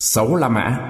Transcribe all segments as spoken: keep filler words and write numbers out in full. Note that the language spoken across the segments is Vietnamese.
Sáu La Mã.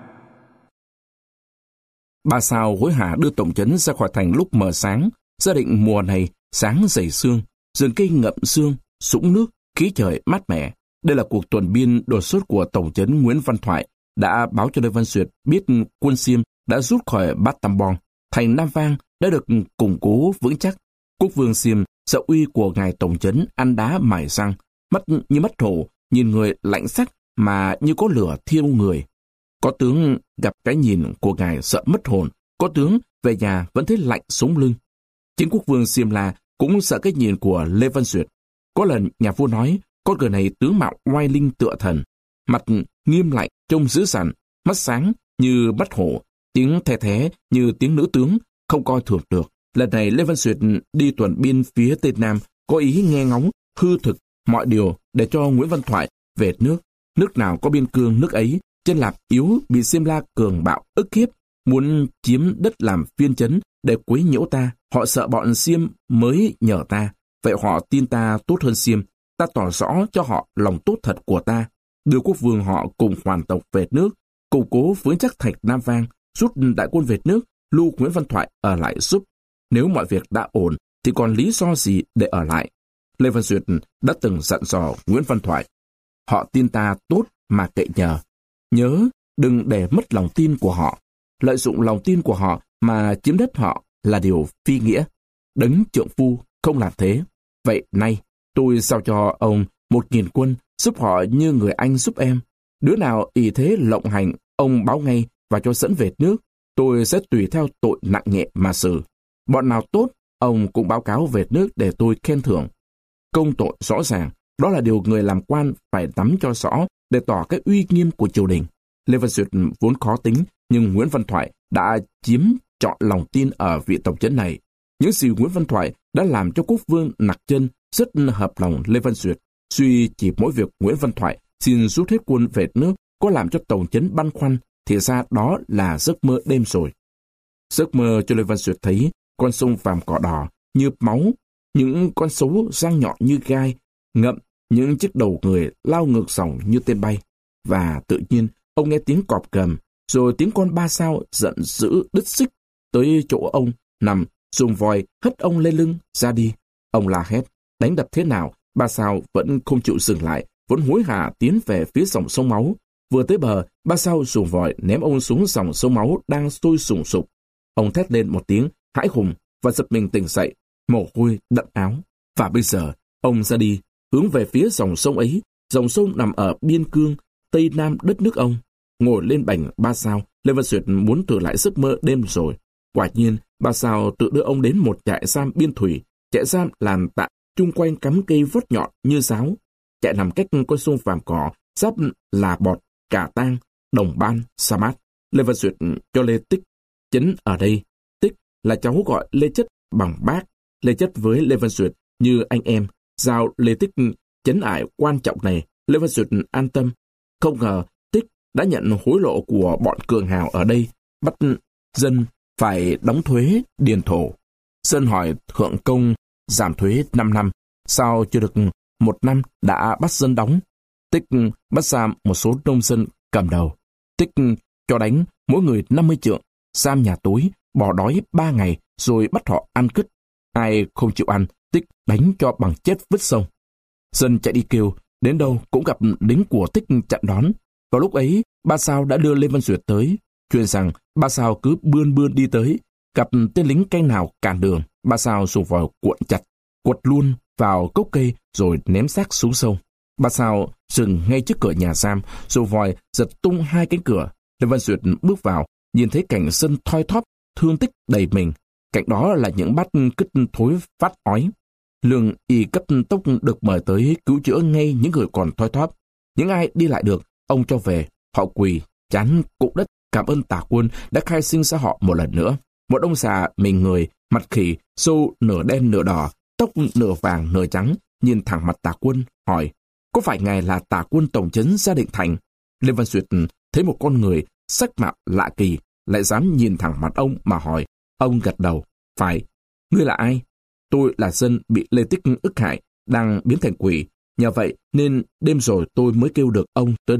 Ba sao hối hả đưa tổng trấn ra khỏi thành lúc mờ sáng. Gia định mùa này sáng dày sương, rừng cây ngậm sương, sũng nước, khí trời mát mẻ. Đây là cuộc tuần biên đột xuất của tổng trấn Nguyễn Văn Thoại đã báo cho Lê Văn Duyệt biết quân Xiêm đã rút khỏi Bát Tam Bong, thành Nam Vang đã được củng cố vững chắc. Quốc vương Xiêm sợ uy của ngài tổng trấn ăn đá mài răng, mắt như mắt hổ, nhìn người lạnh sắc mà như có lửa thiêu người. Có tướng gặp cái nhìn của ngài sợ mất hồn, có tướng về nhà vẫn thấy lạnh sống lưng. Chính quốc vương Xiêm La cũng sợ cái nhìn của Lê Văn Duyệt. Có lần nhà vua nói con người này tướng mạo oai linh tựa thần, mặt nghiêm lạnh trông dữ dằn, mắt sáng như mắt hổ, tiếng the thé như tiếng nữ tướng, không coi thường được. Lần này Lê Văn Duyệt đi tuần biên phía Tây Nam, có ý nghe ngóng hư thực mọi điều để cho Nguyễn Văn Thoại về nước. Nước nào có biên cương nước ấy, Chân Lạp yếu bị Xiêm La cường bạo ức hiếp, muốn chiếm đất làm phiên trấn để quấy nhiễu ta. Họ sợ bọn Xiêm mới nhờ ta, vậy họ tin ta tốt hơn Xiêm. Ta tỏ rõ cho họ lòng tốt thật của ta, đưa quốc vương họ cùng hoàn tộc về nước, củng cố vững chắc thành Nam Vang, rút đại quân về nước, lưu Nguyễn Văn Thoại ở lại giúp. Nếu mọi việc đã ổn, thì còn lý do gì để ở lại? Lê Văn Duyệt đã từng dặn dò Nguyễn Văn Thoại. Họ tin ta tốt mà cậy nhờ. Nhớ, đừng để mất lòng tin của họ. Lợi dụng lòng tin của họ mà chiếm đất họ là điều phi nghĩa. Đấng trượng phu không làm thế. Vậy nay, tôi giao cho ông một nghìn quân giúp họ như người anh giúp em. Đứa nào ý thế lộng hành, ông báo ngay và cho dẫn về nước. Tôi sẽ tùy theo tội nặng nhẹ mà xử. Bọn nào tốt, ông cũng báo cáo về nước để tôi khen thưởng. Công tội rõ ràng, đó là điều người làm quan phải nắm cho rõ để tỏ cái uy nghiêm của triều đình. Lê Văn Duyệt vốn khó tính, nhưng Nguyễn Văn Thoại đã chiếm trọn lòng tin ở vị tổng trấn này. Những gì Nguyễn Văn Thoại đã làm cho quốc vương Nặc Chân rất hợp lòng Lê Văn Duyệt. Suy chỉ mỗi việc Nguyễn Văn Thoại xin rút hết quân về nước có làm cho tổng trấn băn khoăn, thì ra đó là giấc mơ đêm rồi. Giấc mơ cho Lê Văn Duyệt thấy con sông Vàm Cỏ Đỏ như máu, những con sấu răng nhọn như gai, ngậm những chiếc đầu người lao ngược dòng như tên bay. Và tự nhiên, ông nghe tiếng cọp gầm, rồi tiếng con ba sao giận dữ đứt xích tới chỗ ông nằm, dùng vòi hất ông lên lưng ra đi. Ông la hét, đánh đập thế nào, ba sao vẫn không chịu dừng lại, vẫn hối hả tiến về phía dòng sông máu. Vừa tới bờ, ba sao dùng vòi ném ông xuống dòng sông máu đang sôi sùng sục. Ông thét lên một tiếng hãi hùng và giật mình tỉnh dậy, mồ hôi đẫm áo. Và bây giờ, ông ra đi, hướng về phía dòng sông ấy. Dòng sông nằm ở biên cương Tây Nam đất nước ông. Ngồi lên bành ba sao, Lê Văn Duyệt muốn thử lại giấc mơ đêm rồi. Quả nhiên, ba sao tự đưa ông đến một trại giam biên thủy. Trại giam làm tạm chung quanh cắm cây vót nhọn như giáo. Trại nằm cách con sông Vàm Cỏ, giáp là Bọt, Cả Tang, Đồng Ban, Sa Mát. Lê Văn Duyệt cho Lê Tích chấn ở đây. Tích là cháu gọi Lê Chất bằng bác. Lê Chất với Lê Văn Duyệt như anh em. Giao Lê Tích chấn ải quan trọng này, Lê Văn Duyệt an tâm. Không ngờ Tích đã nhận hối lộ của bọn cường hào ở đây, bắt dân phải đóng thuế điền thổ. Dân hỏi thượng công giảm thuế năm năm, sao chưa được một năm đã bắt dân đóng. Tích bắt ra một số nông dân cầm đầu. Tích cho đánh mỗi người năm mươi trượng, giam nhà tối, bỏ đói ba ngày rồi bắt họ ăn cứt. Ai không chịu ăn, Tích đánh cho bằng chết vứt sông. Dân chạy đi kêu, đến đâu cũng gặp lính của Tích chặn đón. Vào lúc ấy, ba sao đã đưa Lê Văn Duyệt tới, truyền rằng ba sao cứ bươn bươn đi tới, gặp tên lính canh nào cản đường, ba sao dùng vòi cuộn chặt, quật luôn vào gốc cây rồi ném xác xuống sông. Ba sao dừng ngay trước cửa nhà giam, rồi vòi giật tung hai cánh cửa. Lê Văn Duyệt bước vào, nhìn thấy cảnh dân thoi thóp, thương tích đầy mình. Cạnh đó là những bát cứt thối phát ói. Lương y cấp tốc được mời tới cứu chữa ngay những người còn thoi thóp. Những ai đi lại được, ông cho về. Họ quỳ, chán cụm đất cảm ơn Tả Quân đã khai sinh ra họ một lần nữa. Một ông già mình người, mặt khỉ, râu nửa đen nửa đỏ, tóc nửa vàng nửa trắng, nhìn thẳng mặt Tả Quân, hỏi, có phải ngài là Tả Quân tổng trấn Gia Định Thành? Lê Văn Duyệt thấy một con người sắc mạo lạ kỳ, lại dám nhìn thẳng mặt ông mà hỏi. Ông gật đầu, phải. Ngươi là ai? Tôi là dân bị Lê Tích ức hại, đang biến thành quỷ. Nhờ vậy nên đêm rồi tôi mới kêu được ông tới đây.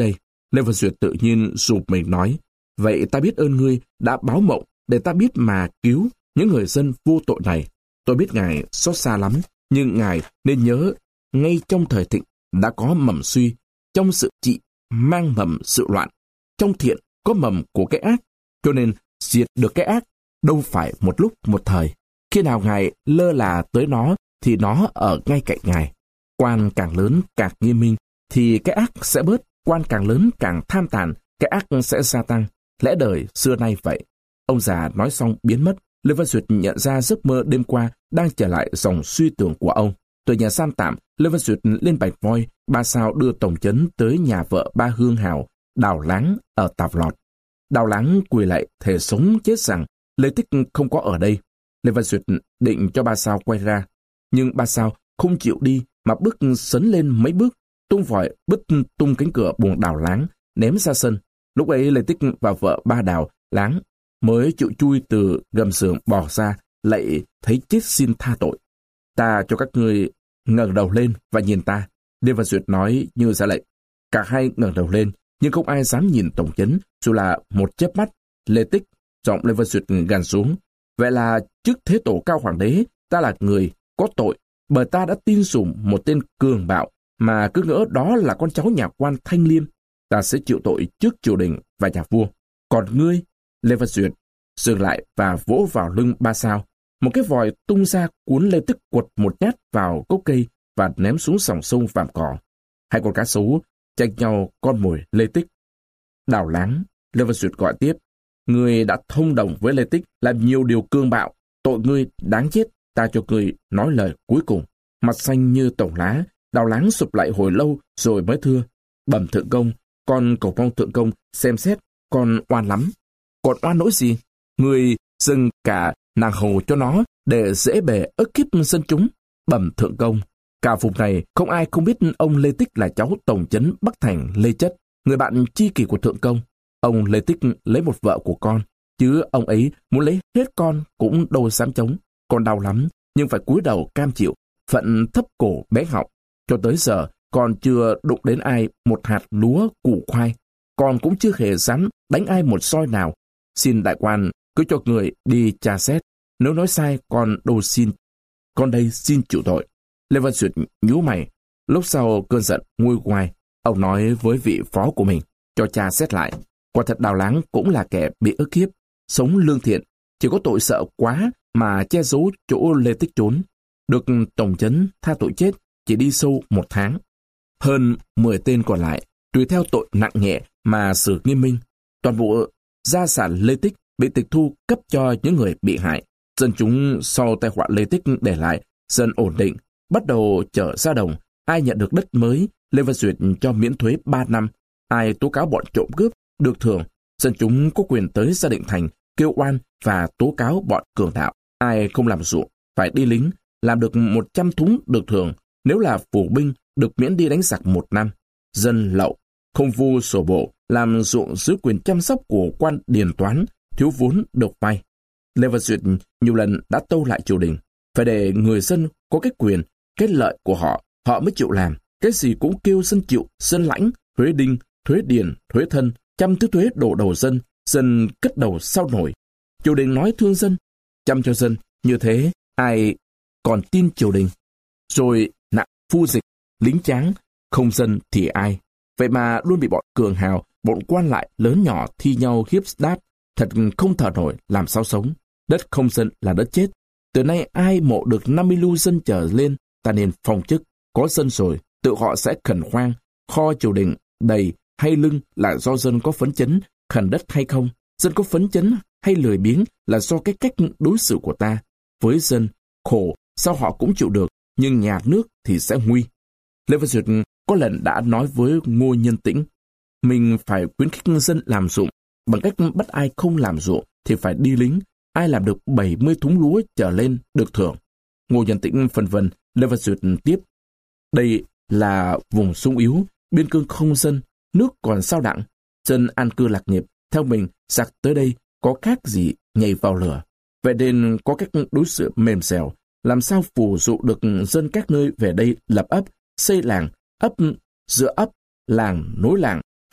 Lê Văn Duyệt tự nhiên rụp mình nói, vậy ta biết ơn ngươi đã báo mộng để ta biết mà cứu những người dân vô tội này. Tôi biết ngài xót xa lắm, nhưng ngài nên nhớ, ngay trong thời thịnh đã có mầm suy, trong sự trị mang mầm sự loạn, trong thiện có mầm của cái ác, cho nên diệt được cái ác đâu phải một lúc một thời. Khi nào ngài lơ là tới nó thì nó ở ngay cạnh ngài. Quan càng lớn càng nghiêm minh thì cái ác sẽ bớt, quan càng lớn càng tham tàn, cái ác sẽ gia tăng. Lẽ đời xưa nay vậy. Ông già nói xong biến mất. Lê Văn Duyệt nhận ra giấc mơ đêm qua đang trở lại dòng suy tưởng của ông. Từ nhà giam tạm, Lê Văn Duyệt lên Bạch Voi, Ba Sao đưa tổng trấn tới nhà vợ Ba Hương Hào, Đào Láng ở Tạp Lọt. Đào Láng quỳ lại thề sống chết rằng Lê Tích không có ở đây. Lê Văn Duyệt định cho Ba Sao quay ra, nhưng Ba Sao không chịu đi mà bước sấn lên mấy bước, tung vòi bứt tung cánh cửa buồng Đào Láng, ném ra sân. Lúc ấy Lê Tích và vợ Ba Đào Láng mới chịu chui từ gầm giường bò ra, lại thấy chết xin tha tội. Ta cho các ngươi ngẩng đầu lên và nhìn ta. Lê Văn Duyệt nói như ra lệnh. Cả hai ngẩng đầu lên, nhưng không ai dám nhìn tổng trấn, dù là một chớp mắt. Lê Tích, giọng Lê Văn Duyệt gằn xuống. Vậy là trước thế tổ Cao Hoàng đế, ta là người có tội, bởi ta đã tin sủng một tên cường bạo mà cứ ngỡ đó là con cháu nhà quan Thanh Liêm. Ta sẽ chịu tội trước triều đình và nhà vua. Còn ngươi, Lê Văn Duyệt dừng lại và vỗ vào lưng Ba Sao. Một cái vòi tung ra cuốn Lê Tích quật một nhát vào gốc cây và ném xuống dòng sông Vàm Cỏ. Hai con cá sấu tranh nhau con mồi Lê Tích. Đào Láng, Lê Văn Duyệt gọi tiếp. Ngươi đã thông đồng với Lê Tích làm nhiều điều cương bạo. Tội ngươi đáng chết. Ta cho ngươi nói lời cuối cùng. Mặt xanh như tổng lá, Đào Láng sụp lại hồi lâu rồi mới thưa. Bẩm thượng công, con cầu mong thượng công xem xét, con oan lắm. Còn oan nỗi gì? Ngươi dâng cả nàng hầu cho nó để dễ bề ức hiếp dân chúng. Bẩm thượng công, cả vùng này không ai không biết ông Lê Tích là cháu tổng trấn Bắc Thành Lê Chất, người bạn tri kỷ của thượng công. Ông Lê Tích lấy một vợ của con, chứ ông ấy muốn lấy hết con cũng đâu dám chống. Con đau lắm, nhưng phải cúi đầu cam chịu, phận thấp cổ bé họng. Cho tới giờ, con chưa đụng đến ai một hạt lúa củ khoai. Con cũng chưa hề dám đánh ai một soi nào. Xin đại quan cứ cho người đi tra xét. Nếu nói sai, con đâu xin. Con đây xin chịu tội. Lê Văn Duyệt nhíu mày. Lúc sau cơn giận nguôi ngoài, ông nói với vị phó của mình, cho cha xét lại. Quả thật Đào Láng cũng là kẻ bị ức hiếp, sống lương thiện, chỉ có tội sợ quá mà che giấu chỗ Lê Tích trốn. Được tổng trấn tha tội chết, chỉ đi sâu một tháng. Hơn mười tên còn lại, tùy theo tội nặng nhẹ mà xử nghiêm minh. Toàn bộ gia sản Lê Tích bị tịch thu cấp cho những người bị hại. Dân chúng sau tai họa Lê Tích để lại, dân ổn định, bắt đầu trở ra đồng. Ai nhận được đất mới, Lê Văn Duyệt cho miễn thuế ba năm. Ai tố cáo bọn trộm cướp, được thưởng. Dân chúng có quyền tới Gia Định Thành, kêu oan và tố cáo bọn cường đạo. Ai không làm ruộng, phải đi lính, làm được một trăm thúng được thưởng. Nếu là phủ binh, được miễn đi đánh giặc một năm. Dân lậu, không vu sổ bộ, làm ruộng dưới quyền chăm sóc của quan điền toán, thiếu vốn được vay. Lê Văn Duyệt nhiều lần đã tâu lại triều đình, phải để người dân có cái quyền, cái lợi của họ, họ mới chịu làm. Cái gì cũng kêu dân chịu, dân lãnh, thuế đinh, thuế điền, thuế thân, trăm thứ thuế đổ đầu dân, dân cất đầu sau nổi. Triều đình nói thương dân, chăm cho dân, như thế ai còn tin triều đình. Rồi nặng phu dịch, lính tráng, không dân thì ai. Vậy mà luôn bị bọn cường hào, bọn quan lại lớn nhỏ thi nhau hiếp đáp, thật không thở nổi làm sao sống. Đất không dân là đất chết. Từ nay ai mộ được năm mươi lưu dân trở lên, ta nên phong chức. Có dân rồi, tự họ sẽ khẩn khoang. Kho triều đình đầy hay lưng là do dân có phấn chấn, khẩn đất hay không. Dân có phấn chấn hay lười biếng là do cái cách đối xử của ta. Với dân, khổ sao họ cũng chịu được, nhưng nhà nước thì sẽ nguy. Lê Văn Duyệt có lần đã nói với Ngô Nhân Tĩnh, mình phải khuyến khích dân làm ruộng, bằng cách bắt ai không làm ruộng thì phải đi lính, ai làm được bảy mươi thúng lúa trở lên được thưởng. Ngô Nhân Tĩnh phân vân. Lê Văn Duyệt tiếp, đây là vùng sung yếu, biên cương không dân, nước còn sao đặng, dân an cư lạc nghiệp, theo mình giặc tới đây có khác gì nhảy vào lửa. Vậy nên có cách đối xử mềm dẻo, làm sao phù dụ được dân các nơi về đây lập ấp, xây làng, ấp giữa ấp, làng nối làng,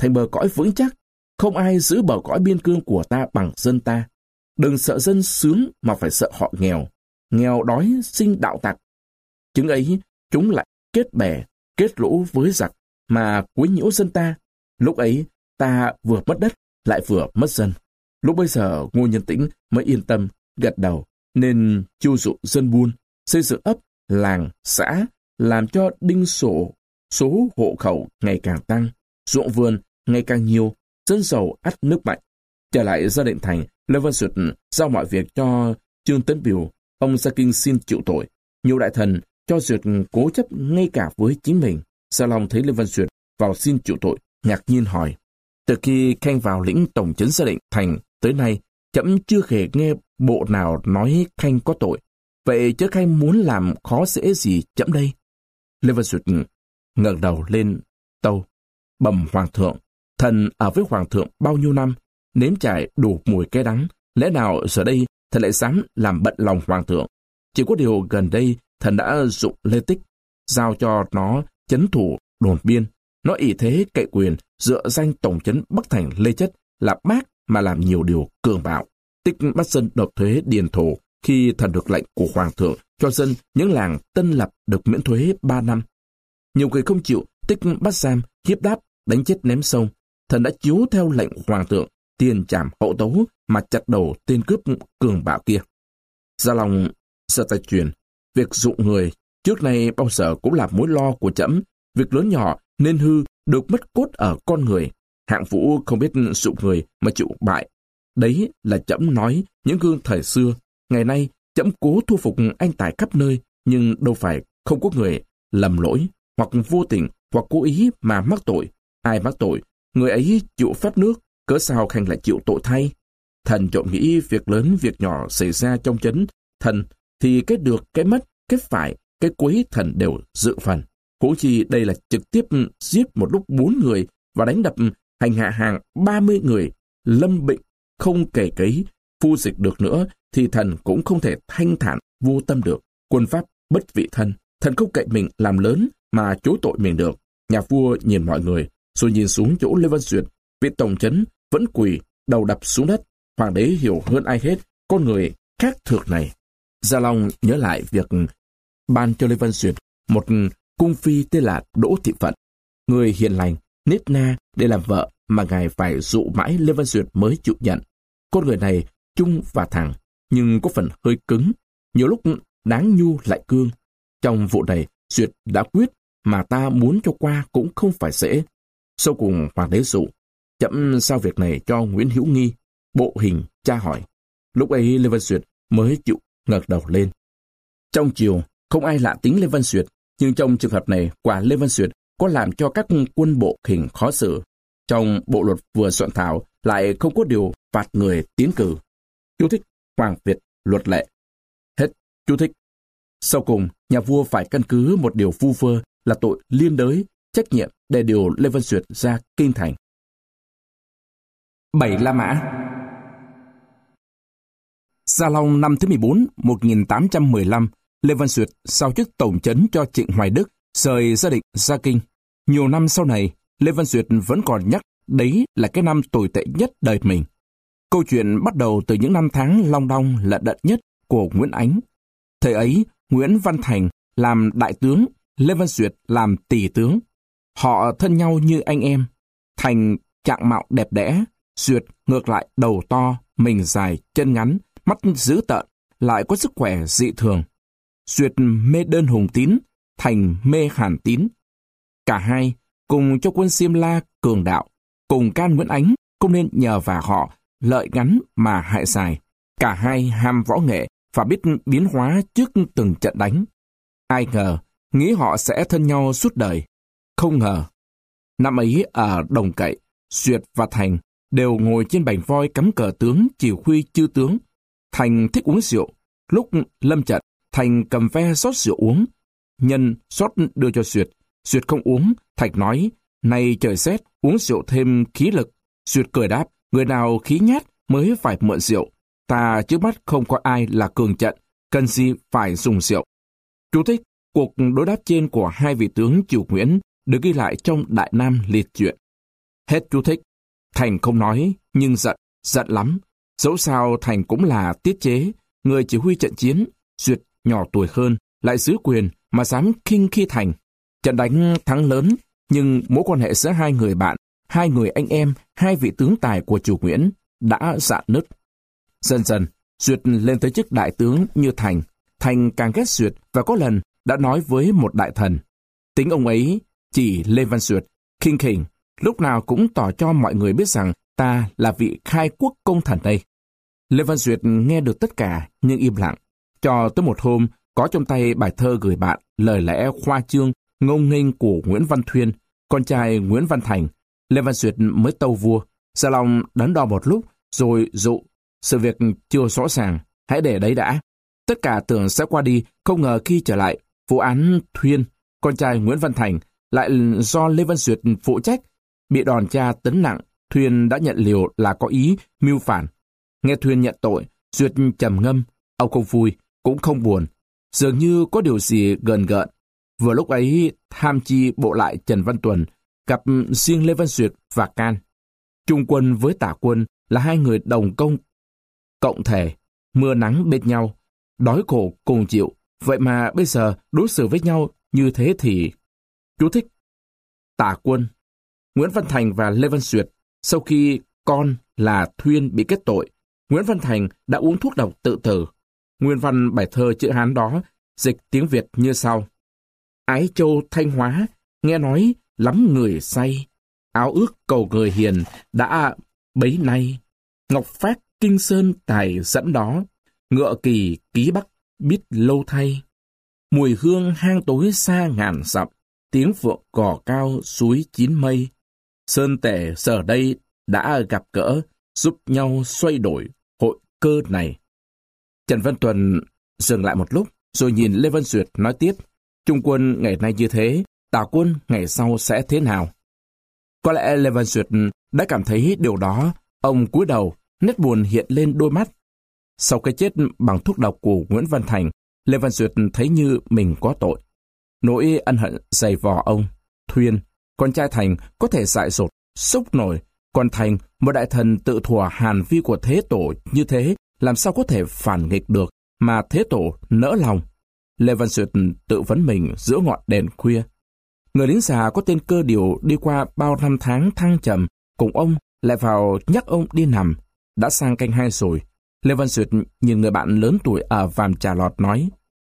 thành bờ cõi vững chắc. Không ai giữ bờ cõi biên cương của ta bằng dân ta. Đừng sợ dân sướng mà phải sợ họ nghèo. Nghèo đói sinh đạo tặc. Chứng ấy, chúng lại kết bè, kết lũ với giặc mà quấy nhiễu dân ta. Lúc ấy, ta vừa mất đất, lại vừa mất dân. Lúc bây giờ, Ngô Nhân Tĩnh mới yên tâm, gật đầu, nên chiêu dụ dân buôn, xây dựng ấp, làng, xã, làm cho đinh sổ, số hộ khẩu ngày càng tăng, ruộng vườn ngày càng nhiều, dân giàu ắt nước mạnh. Trở lại Gia Định Thành, Lê Văn Duyệt giao mọi việc cho Trương Tấn Biểu. Ông ra kinh xin chịu tội. Nhiều đại thần cho Duyệt cố chấp ngay cả với chính mình. Gia Long thấy Lê Văn Duyệt vào xin chịu tội, ngạc nhiên hỏi: từ khi Khanh vào lĩnh tổng trấn Gia Định Thành tới nay, trẫm chưa hề nghe bộ nào nói Khanh có tội. Vậy chứ Khanh muốn làm khó dễ gì trẫm đây? Lê Văn Duyệt ngẩng đầu lên tâu: bẩm hoàng thượng, thần ở với hoàng thượng bao nhiêu năm, nếm trải đủ mùi cay đắng, lẽ nào giờ đây thần lại dám làm bận lòng hoàng thượng? Chỉ có điều gần đây thần đã dụng Lê Tích, giao cho nó trấn thủ đồn biên. Nó ỷ thế cậy quyền, dựa danh tổng trấn Bắc Thành Lê Chất là bác mà làm nhiều điều cường bạo. Tích bắt dân nộp thuế điền thổ khi thần được lệnh của hoàng thượng cho dân những làng tân lập được miễn thuế ba năm. Nhiều người không chịu, Tích bắt giam, hiếp đáp, đánh chết ném sông. Thần đã chiếu theo lệnh hoàng thượng, tiền trảm hậu tấu mà chặt đầu tên cướp cường bạo kia. Gia Long giơ tay truyền: việc dụng người trước nay bao giờ cũng là mối lo của trẫm. Việc lớn nhỏ nên hư được mất cốt ở con người. Hạng Vũ không biết dụng người mà chịu bại. Đấy là trẫm nói những gương thời xưa. Ngày nay trẫm cố thu phục anh tài khắp nơi, nhưng đâu phải không có người lầm lỗi, hoặc vô tình, hoặc cố ý mà mắc tội. Ai mắc tội, người ấy chịu phép nước, cớ sao Khanh lại chịu tội thay? Thần trộm nghĩ việc lớn việc nhỏ xảy ra trong trấn thần thì cái được, cái mất, cái phải, cái quấy thần đều dự phần. Huống chi đây là trực tiếp giết một lúc bốn người và đánh đập hành hạ hàng ba mươi người, lâm bệnh không kể cấy phu dịch được nữa, thì thần cũng không thể thanh thản vô tâm được. Quân pháp bất vị thân, thần không cậy mình làm lớn mà chối tội mình được. Nhà vua nhìn mọi người, rồi nhìn xuống chỗ Lê Văn Duyệt. Vị tổng trấn vẫn quỳ đầu đập xuống đất. Hoàng đế hiểu hơn ai hết con người khác thường này. Gia Long nhớ lại việc ban cho Lê Văn Duyệt một cung phi tên là Đỗ Thị Phận, người hiền lành, nết na để làm vợ mà ngài phải dụ mãi Lê Văn Duyệt mới chịu nhận. Con người này trung và thẳng, nhưng có phần hơi cứng, nhiều lúc đáng nhu lại cương. Trong vụ này, Duyệt đã quyết, mà ta muốn cho qua cũng không phải dễ. Sau cùng hoàng đế dụ: chậm sao việc này cho Nguyễn Hữu Nghi, bộ hình tra hỏi. Lúc ấy Lê Văn Duyệt mới chịu ngẩng đầu lên. Trong triều không ai lạ tính Lê Văn Duyệt, nhưng trong trường hợp này quả Lê Văn Duyệt có làm cho các quân bộ hình khó xử. Trong bộ luật vừa soạn thảo lại không có điều phạt người tiến cử. Chú thích: Hoàng Việt luật lệ. Hết chú thích. Sau cùng, nhà vua phải căn cứ một điều vu vơ là tội liên đới, trách nhiệm để điều Lê Văn Duyệt ra kinh thành. Bảy La Mã. Gia Long năm thứ mười bốn, một nghìn tám trăm mười lăm, Lê Văn Duyệt giao chức tổng trấn cho Trịnh Hoài Đức, rời Gia Định ra kinh. Nhiều năm sau này, Lê Văn Duyệt vẫn còn nhắc đấy là cái năm tồi tệ nhất đời mình. Câu chuyện bắt đầu từ những năm tháng long đong lận đận nhất của Nguyễn Ánh. Thời ấy, Nguyễn Văn Thành làm đại tướng, Lê Văn Duyệt làm tỳ tướng. Họ thân nhau như anh em. Thành trạng mạo đẹp đẽ, Duyệt ngược lại đầu to, mình dài, chân ngắn, mắt dữ tợn, lại có sức khỏe dị thường. Duyệt mê đơn Hùng Tín, Thành mê Hàn Tín. Cả hai cùng cho quân Xiêm La cường đạo, cùng can Nguyễn Ánh không nên nhờ vả họ lợi ngắn mà hại dài. Cả hai ham võ nghệ và biết biến hóa trước từng trận đánh. Ai ngờ, nghĩ họ sẽ thân nhau suốt đời. Không ngờ. Năm ấy ở Đồng Cậy, Duyệt và Thành đều ngồi trên bành voi cắm cờ tướng chỉ huy chư tướng. Thành thích uống rượu. Lúc lâm trận, Thành cầm ve rót rượu uống. Nhân rót đưa cho Duyệt. Duyệt không uống. Thành nói: "Này trời rét, uống rượu thêm khí lực." Duyệt cười đáp: "Người nào khí nhát mới phải mượn rượu. Ta trước mắt không có ai là cường trận, cần gì phải dùng rượu." Chú thích: cuộc đối đáp trên của hai vị tướng triều Nguyễn được ghi lại trong Đại Nam Liệt Truyện. Hết chú thích. Thành không nói, nhưng giận, giận lắm. Dẫu sao Thành cũng là tiết chế, người chỉ huy trận chiến. Duyệt nhỏ tuổi hơn, lại giữ quyền mà dám khinh khi Thành. Trận đánh thắng lớn, nhưng mối quan hệ giữa hai người bạn, hai người anh em, hai vị tướng tài của chủ Nguyễn đã rạn nứt. Dần dần, Duyệt lên tới chức đại tướng như Thành. Thành càng ghét Duyệt và có lần đã nói với một đại thần. Tính ông ấy chỉ Lê Văn Duyệt, khinh khỉnh, lúc nào cũng tỏ cho mọi người biết rằng ta là vị khai quốc công thần đây. Lê Văn Duyệt nghe được tất cả nhưng im lặng. Cho tới một hôm, có trong tay bài thơ gửi bạn lời lẽ khoa trương, ngông nghênh của Nguyễn Văn Thuyên, con trai Nguyễn Văn Thành. Lê Văn Duyệt mới tâu vua, Gia Long đắn đo một lúc, rồi dụ, sự việc chưa rõ ràng, hãy để đấy đã. Tất cả tưởng sẽ qua đi, không ngờ khi trở lại, vụ án Thuyên, con trai Nguyễn Văn Thành, lại do Lê Văn Duyệt phụ trách, bị đòn tra tấn nặng. Thuyên đã nhận liều là có ý mưu phản. Nghe Thuyên nhận tội, Duyệt trầm ngâm, ông không vui, cũng không buồn, dường như có điều gì gờn gợn. Vừa lúc ấy, tham chi bộ lại Trần Văn Tuần gặp riêng Lê Văn Duyệt và can. Trung quân với tả quân là hai người đồng công cộng thể, mưa nắng bên nhau, đói khổ cùng chịu, vậy mà bây giờ đối xử với nhau như thế thì... Chú thích: Tả quân Nguyễn Văn Thành và Lê Văn Duyệt, sau khi con là Thuyên bị kết tội, Nguyễn Văn Thành đã uống thuốc độc tự tử. Nguyên văn bài thơ chữ Hán đó dịch tiếng Việt như sau: Ái Châu Thanh Hóa, nghe nói lắm người say, áo ước cầu người hiền đã bấy nay. Ngọc Phát Kinh Sơn tài dẫn đó, ngựa kỳ ký Bắc biết lâu thay. Mùi hương hang tối xa ngàn dặm, tiếng phượng cò cao suối chín mây. Sơn Tể giờ đây đã gặp gỡ, giúp nhau xoay đổi hội cơ này. Trần Văn Tuần dừng lại một lúc, rồi nhìn Lê Văn Duyệt nói tiếp: Trung quân ngày nay như thế, tả quân ngày sau sẽ thế nào? Có lẽ Lê Văn Duyệt đã cảm thấy điều đó. Ông cúi đầu, nét buồn hiện lên đôi mắt. Sau cái chết bằng thuốc độc của Nguyễn Văn Thành, Lê Văn Duyệt thấy như mình có tội. Nỗi ân hận dày vò ông. Thuyên, con trai Thành có thể dại dột, xúc nổi, còn Thành, một đại thần tự thùa hàn vi của Thế Tổ như thế, làm sao có thể phản nghịch được mà Thế Tổ nỡ lòng? Lê Văn Duyệt tự vấn mình giữa ngọn đèn khuya. Người lính già có tên Cơ Điều đi qua bao năm tháng thăng trầm, cùng ông lại vào nhắc ông đi nằm. Đã sang canh hai rồi. Lê Văn Duyệt nhìn người bạn lớn tuổi ở Vàm Trà Lọt nói: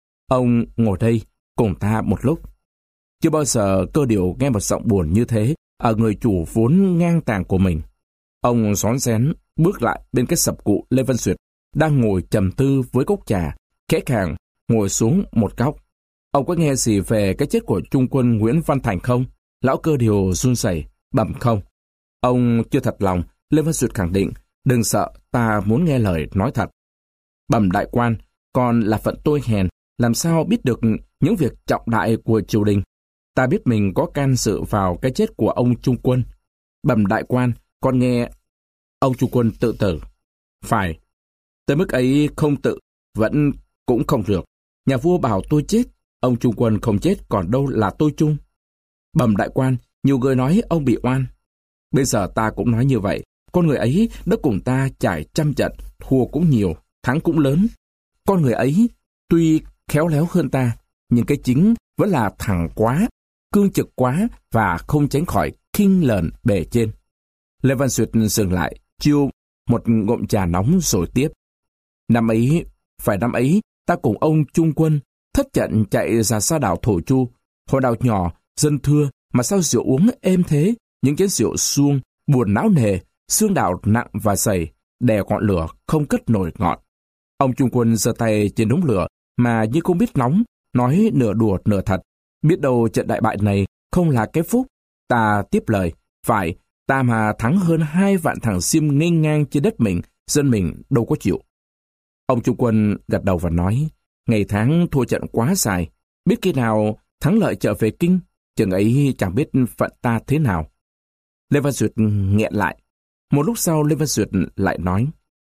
Ông ngồi đây cùng ta một lúc. Chưa bao giờ Cơ Điều nghe một giọng buồn như thế ở người chủ vốn ngang tàng của mình. Ông rón rén bước lại bên cái sập cụ Lê Văn Duyệt đang ngồi trầm tư với cốc trà, khẽ khàng ngồi xuống một góc. Ông có nghe gì về cái chết của Trung quân Nguyễn Văn Thành không? Lão Cơ Điều run rẩy bẩm không. Ông chưa thật lòng. Lê Văn Duyệt khẳng định: Đừng sợ, ta muốn nghe lời nói thật. Bẩm đại quan, còn là phận tôi hèn, làm sao biết được những việc trọng đại của triều đình? Ta biết mình có can dự vào cái chết của ông Trung quân. Bẩm đại quan, con nghe ông Trung quân tự tử. Phải, tới mức ấy không tự, vẫn cũng không được. Nhà vua bảo tôi chết, ông Trung quân không chết, còn đâu là tôi Trung. Bẩm đại quan, nhiều người nói ông bị oan. Bây giờ ta cũng nói như vậy. Con người ấy đã cùng ta trải trăm trận, thua cũng nhiều, thắng cũng lớn. Con người ấy tuy khéo léo hơn ta, nhưng cái chính vẫn là thẳng quá, cương trực quá và không tránh khỏi khinh lờn bề trên. Lê Văn Duyệt dừng lại, chiêu một ngụm trà nóng rồi tiếp. Năm ấy, phải năm ấy, ta cùng ông Trung quân thất trận chạy ra xa đảo Thổ Chu. Hồi đảo nhỏ, dân thưa, mà sao rượu uống êm thế? Những chén rượu suông, buồn não nề, xương đảo nặng và dày, đè ngọn lửa không cất nổi ngọn. Ông Trung quân giơ tay trên đống lửa mà như không biết nóng, nói nửa đùa nửa thật. Biết đâu trận đại bại này không là cái phúc. Ta tiếp lời: Phải, ta mà thắng hơn hai vạn thằng Xiêm nghênh ngang trên đất mình, dân mình đâu có chịu. Ông Trung quân gật đầu và nói: Ngày tháng thua trận quá dài, biết khi nào thắng lợi trở về kinh, chừng ấy chẳng biết phận ta thế nào. Lê Văn Duyệt nghẹn lại. Một lúc sau Lê Văn Duyệt lại nói: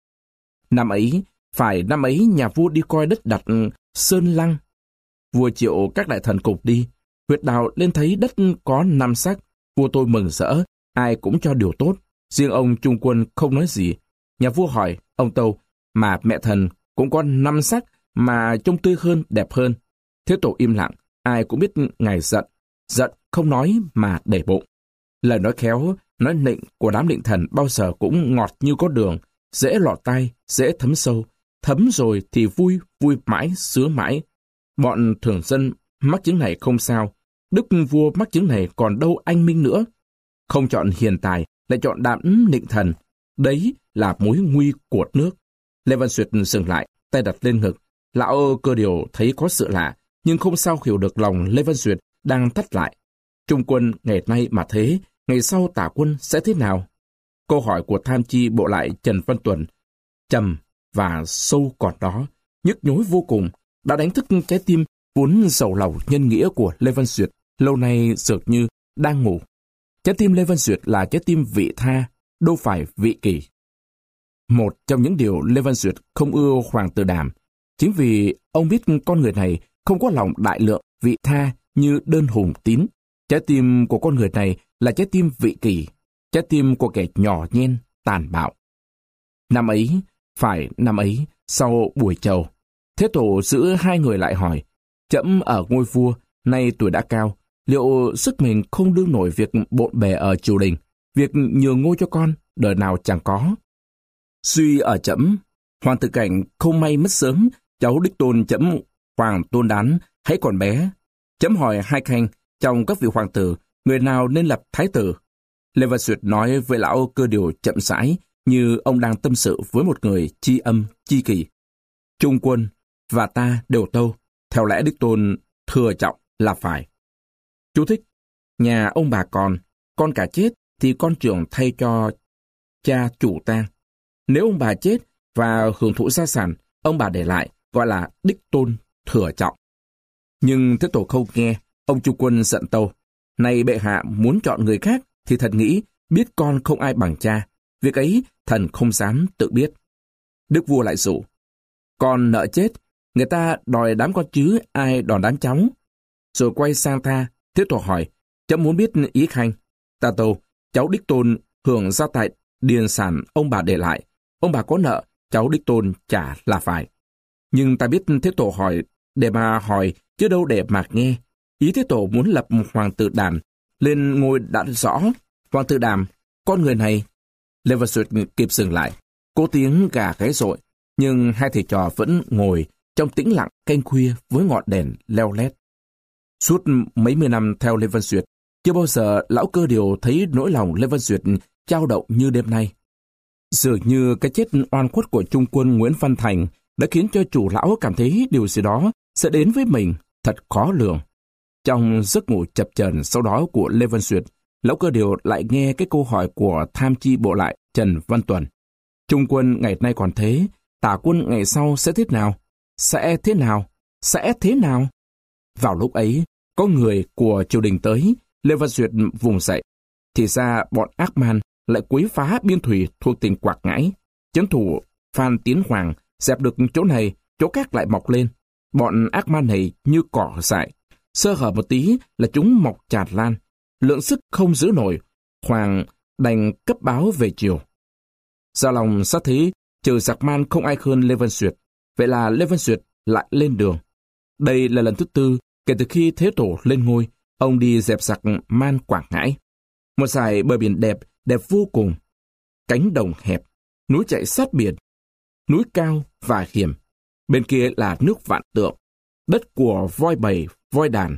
Năm ấy, phải năm ấy nhà vua đi coi đất đặt Sơn Lăng. Vua triệu các đại thần cùng đi. Huyệt đào lên thấy đất có năm sắc. Vua tôi mừng rỡ, ai cũng cho điều tốt. Riêng ông Trung Quân không nói gì. Nhà vua hỏi, ông Tâu, mà mẹ thần cũng có năm sắc mà trông tươi hơn, đẹp hơn. Thế Tổ im lặng, ai cũng biết ngài giận. Giận không nói mà để bụng. Lời nói khéo, nói nịnh của đám định thần bao giờ cũng ngọt như có đường, dễ lọt tai, dễ thấm sâu. Thấm rồi thì vui, vui mãi, sướng mãi. Bọn thường dân mắc chứng này không sao. Đức vua mắc chứng này còn đâu anh minh nữa. Không chọn hiền tài, lại chọn đám định thần. Đấy là mối nguy của nước. Lê Văn Duyệt dừng lại, tay đặt lên ngực. Lão Cơ Điều thấy có sự lạ, nhưng không sao hiểu được lòng Lê Văn Duyệt đang thắt lại. Trung quân ngày nay mà thế, ngày sau Tả quân sẽ thế nào? Câu hỏi của tham chi bộ lại Trần Văn Tuần trầm và sâu còn đó, nhức nhối vô cùng, đã đánh thức trái tim vốn sầu lòng nhân nghĩa của Lê Văn Duyệt, lâu nay dường như đang ngủ. Trái tim Lê Văn Duyệt là trái tim vị tha, đâu phải vị kỷ. Một trong những điều Lê Văn Duyệt không ưa Hoàng tử Đàm, chính vì ông biết con người này không có lòng đại lượng, vị tha như Đơn Hùng Tín. Trái tim của con người này là trái tim vị kỷ, trái tim của kẻ nhỏ nhen, tàn bạo. Năm ấy, phải năm ấy, sau buổi chầu, Thế Tổ giữ hai người lại hỏi, trẫm ở ngôi vua, nay tuổi đã cao, liệu sức mình không đương nổi việc bộn bề ở triều đình, việc nhường ngôi cho con, đời nào chẳng có. Suy ở trẫm, Hoàng tử Cảnh không may mất sớm, cháu đích tôn trẫm Hoàng Tôn Đán hãy còn bé. Trẫm hỏi hai khanh, trong các vị hoàng tử, người nào nên lập thái tử? Lê Văn Duyệt nói với lão Cơ Điều chậm rãi, như ông đang tâm sự với một người tri âm, tri kỷ. Trung quân và ta đều tâu, theo lẽ đích tôn thừa trọng là phải. Chú thích, nhà ông bà còn, con cả chết thì con trưởng thay cho cha chủ tang. Nếu ông bà chết và hưởng thụ gia sản, ông bà để lại gọi là đích tôn thừa trọng. Nhưng Thế Tổ không nghe, ông Trung Quân giận tâu. Này bệ hạ muốn chọn người khác thì thần nghĩ biết con không ai bằng cha. Việc ấy thần không dám tự biết. Đức vua lại dụ. Con nợ chết, người ta đòi đám con chứ ai đòi đám cháu. Rồi quay sang ta, Thế Tổ hỏi, chấm muốn biết ý khanh. Ta tâu, cháu đích tôn hưởng gia tài điền sản ông bà để lại. Ông bà có nợ, cháu đích tôn trả là phải. Nhưng ta biết Thế Tổ hỏi để mà hỏi, chứ đâu để mà nghe. Ý Thế Tổ muốn lập Hoàng tử Đàm lên ngôi đã rõ. Hoàng tử Đàm, con người này. Lê Văn Duyệt kịp dừng lại, cố tiếng gà gáy rội, nhưng hai thầy trò vẫn ngồi trong tĩnh lặng canh khuya với ngọn đèn leo lét. Suốt mấy mươi năm theo Lê Văn Duyệt, chưa bao giờ lão Cơ Điều thấy nỗi lòng Lê Văn Duyệt chao động như đêm nay. Dường như cái chết oan khuất của Trung quân Nguyễn Văn Thành đã khiến cho chủ lão cảm thấy điều gì đó sẽ đến với mình thật khó lường. Trong giấc ngủ chập chờn sau đó của Lê Văn Duyệt, lão Cơ Điều lại nghe cái câu hỏi của tham chi bộ lại Trần Văn Tuần. Trung quân ngày nay còn thế, Tả quân ngày sau sẽ thế nào? Sẽ thế nào? Sẽ thế nào? Vào lúc ấy, có người của triều đình tới, Lê Văn Duyệt vùng dậy. Thì ra bọn ác man lại quấy phá biên thủy thuộc tỉnh Quảng Ngãi. Trấn thủ Phan Tiến Hoàng dẹp được chỗ này, chỗ khác lại mọc lên. Bọn ác man này như cỏ dại, sơ hở một tí là chúng mọc tràn lan. Lượng sức không giữ nổi, Hoàng đành cấp báo về triều. Ra lòng sát thế, trừ giặc man không ai hơn Lê Văn Duyệt. Vậy là Lê Văn Duyệt lại lên đường. Đây là lần thứ tư kể từ khi Thế Tổ lên ngôi, ông đi dẹp giặc man Quảng Ngãi. Một dải bờ biển đẹp, đẹp vô cùng. Cánh đồng hẹp, núi chạy sát biển, núi cao và hiểm. Bên kia là nước Vạn Tượng, đất của voi bầy, voi đàn.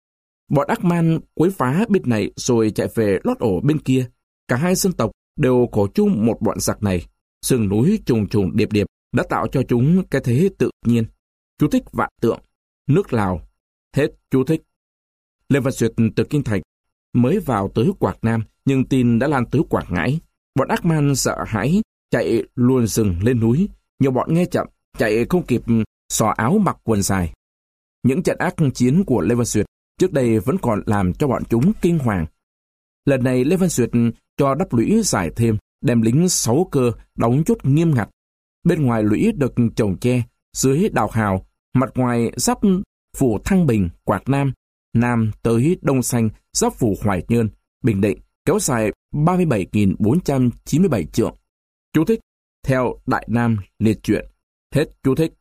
Bọn ác man quấy phá bên này rồi chạy về lót ổ bên kia. Cả hai dân tộc đều khổ chung một bọn giặc này. Sườn núi trùng trùng điệp điệp đã tạo cho chúng cái thế tự nhiên. Chú thích Vạn Tượng, nước Lào. Hết chú thích. Lê Văn Duyệt từ Kinh Thạch mới vào tới Quảng Nam, nhưng tin đã lan tới Quảng Ngãi. Bọn ác man sợ hãi, chạy luồn rừng lên núi. Nhiều bọn nghe chậm, chạy không kịp xỏ áo mặc quần dài. Những trận ác chiến của Lê Văn Duyệt trước đây vẫn còn làm cho bọn chúng kinh hoàng. Lần này Lê Văn Duyệt cho đắp lũy dài thêm, đem lính sáu cơ đóng chốt nghiêm ngặt. Bên ngoài lũy được trồng tre, dưới đào hào, mặt ngoài giáp phủ Thăng Bình, Quảng Nam, Nam tới Đông Xanh, giáp phủ Hoài Nhơn, Bình Định, kéo dài ba mươi bảy nghìn bốn trăm chín mươi bảy trượng. Chú thích, theo Đại Nam liệt truyện. Hết chú thích.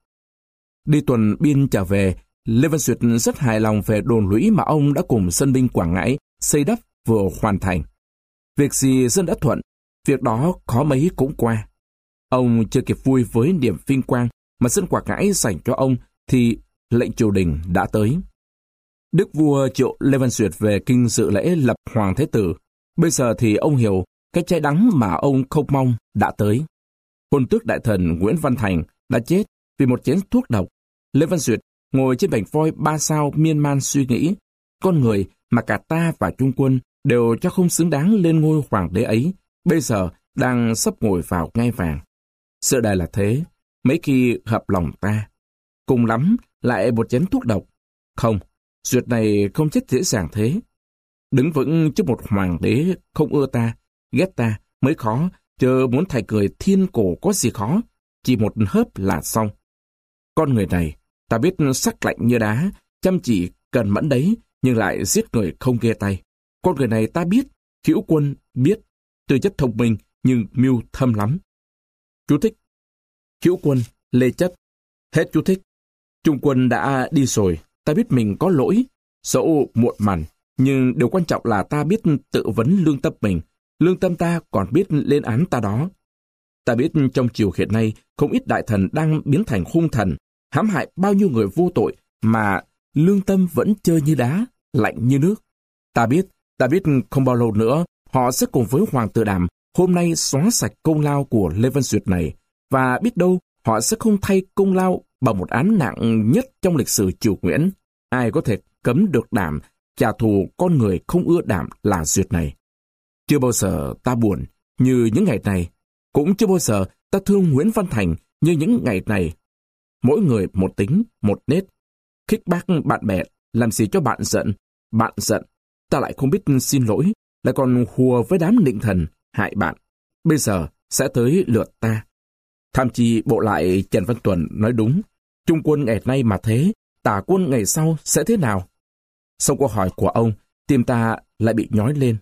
Đi tuần biên trở về, Lê Văn Duyệt rất hài lòng về đồn lũy mà ông đã cùng dân binh Quảng Ngãi xây đắp vừa hoàn thành. Việc gì dân đã thuận, việc đó khó mấy cũng qua. Ông chưa kịp vui với niềm vinh quang mà dân Quảng Ngãi dành cho ông thì lệnh triều đình đã tới. Đức vua triệu Lê Văn Duyệt về kinh dự lễ lập Hoàng Thế Tử. Bây giờ thì ông hiểu cái trái đắng mà ông không mong đã tới. Hôn tước đại thần Nguyễn Văn Thành đã chết vì một chén thuốc độc. Lê Văn Duyệt ngồi trên bành voi ba sao miên man suy nghĩ, con người mà cả ta và Trung Quân đều cho không xứng đáng lên ngôi hoàng đế ấy, bây giờ đang sắp ngồi vào ngai vàng. Sự đời là thế, mấy khi hợp lòng ta. Cùng lắm lại một chén thuốc độc. Không, Duyệt này không chết dễ dàng thế. Đứng vững trước một hoàng đế không ưa ta, ghét ta mới khó, chờ muốn thầy cười thiên cổ có gì khó, chỉ một hớp là xong. Con người này, ta biết sắc lạnh như đá, chăm chỉ, cần mẫn đấy, nhưng lại giết người không ghê tay. Con người này ta biết, Hữu Quân biết, tư chất thông minh nhưng mưu thâm lắm. Chú thích. Hữu Quân, Lê Chất. Hết chú thích. Trung Quân đã đi rồi, ta biết mình có lỗi, dẫu muộn màng, nhưng điều quan trọng là ta biết tự vấn lương tâm mình, lương tâm ta còn biết lên án ta đó. Ta biết trong triều hiện nay không ít đại thần đang biến thành hung thần, hãm hại bao nhiêu người vô tội mà lương tâm vẫn trơ như đá, lạnh như nước. Ta biết, ta biết không bao lâu nữa họ sẽ cùng với Hoàng Tử Đàm hôm nay xóa sạch công lao của Lê Văn Duyệt này, và biết đâu họ sẽ không thay công lao bằng một án nặng nhất trong lịch sử triều Nguyễn. Ai có thể cấm được Đàm trả thù con người không ưa Đàm là Duyệt này. Chưa bao giờ ta buồn như những ngày này, cũng chưa bao giờ ta thương Nguyễn Văn Thành như những ngày này. Mỗi người một tính, một nết. Khích bác bạn bè, làm gì cho bạn giận. Bạn giận, ta lại không biết xin lỗi, lại còn hùa với đám nịnh thần, hại bạn. Bây giờ sẽ tới lượt ta. Tham chi bộ lại Trần Văn Tuần nói đúng. Trung Quân ngày nay mà thế, Tả Quân ngày sau sẽ thế nào? Sau câu hỏi của ông, tim ta lại bị nhói lên.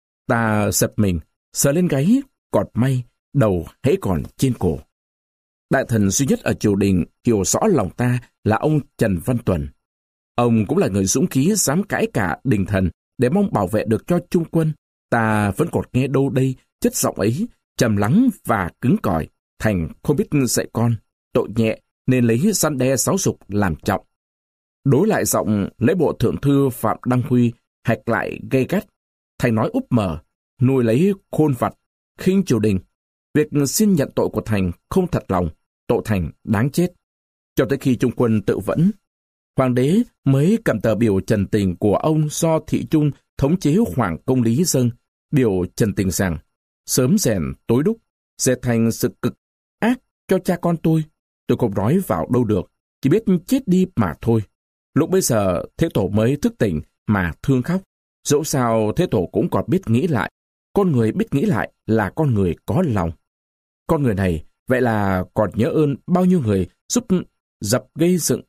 Ta giật mình, sờ lên gáy, còn may, đầu hễ còn trên cổ. Đại thần duy nhất ở triều đình hiểu rõ lòng ta là ông Trần Văn Tuần. Ông cũng là người dũng khí dám cãi cả đình thần để mong bảo vệ được cho Trung Quân. Ta vẫn còn nghe đâu đây chất giọng ấy, trầm lắng và cứng cỏi. Thành không biết dạy con, tội nhẹ nên lấy răn đe giáo dục làm trọng. Đối lại giọng lễ bộ thượng thư Phạm Đăng Huy hạch lại gay gắt. Thành nói úp mở, nuôi lấy khôn vặt, khinh triều đình. Việc xin nhận tội của Thành không thật lòng, tội Thành đáng chết. Cho tới khi Trung Quân tự vẫn, Hoàng đế mới cầm tờ biểu trần tình của ông do Thị Trung thống chế Hoàng Công Lý dâng, biểu trần tình rằng sớm rèn tối đúc, sẽ thành sự cực ác cho cha con tôi. Tôi không nói vào đâu được, chỉ biết chết đi mà thôi. Lúc bây giờ Thế Tổ mới thức tỉnh mà thương khóc. Dẫu sao Thế Tổ cũng còn biết nghĩ lại. Con người biết nghĩ lại là con người có lòng. Con người này vậy là còn nhớ ơn bao nhiêu người giúp dập gây dựng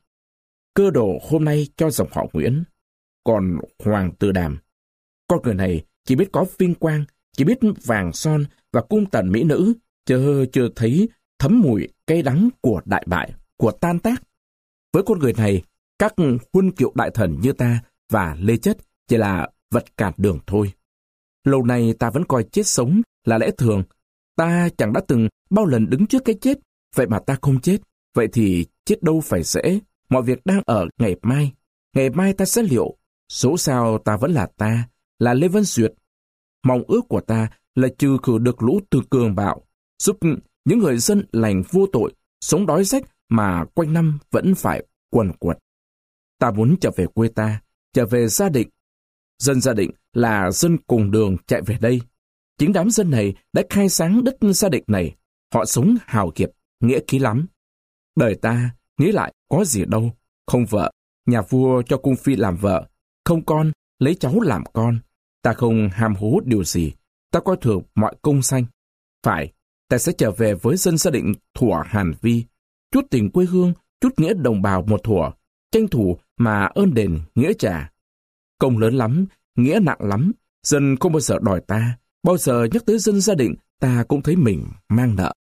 cơ đồ hôm nay cho dòng họ Nguyễn. Còn Hoàng Tử Đàm, con người này chỉ biết có vinh quang, chỉ biết vàng son và cung tần mỹ nữ, chưa chưa thấy thấm mùi cay đắng của đại bại, của tan tác. Với con người này, các huân kiệu đại thần như ta và Lê Chất chỉ là vật cản đường thôi. Lâu nay ta vẫn coi chết sống là lẽ thường. Ta chẳng đã từng bao lần đứng trước cái chết, vậy mà ta không chết. Vậy thì chết đâu phải dễ, mọi việc đang ở ngày mai. Ngày mai ta sẽ liệu, dẫu sao ta vẫn là ta, là Lê Văn Duyệt. Mong ước của ta là trừ khử được lũ từ cường bạo, giúp những người dân lành vô tội, sống đói rách mà quanh năm vẫn phải quần quật. Ta muốn trở về quê ta, trở về gia định. Dân gia định là dân cùng đường chạy về đây. Chính đám dân này đã khai sáng đất gia định này. Họ sống hào kiệt, nghĩa khí lắm. Đời ta, nghĩ lại có gì đâu. Không vợ, nhà vua cho cung phi làm vợ. Không con, lấy cháu làm con. Ta không ham hố điều gì. Ta coi thường mọi công sanh. Phải, ta sẽ trở về với dân gia định thuở Hàn Vi. Chút tình quê hương, chút nghĩa đồng bào một thuở. Tranh thủ mà ơn đền nghĩa trả. Công lớn lắm, nghĩa nặng lắm, Dân không bao giờ đòi ta, bao giờ nhắc tới dân gia định, ta cũng thấy mình mang nợ.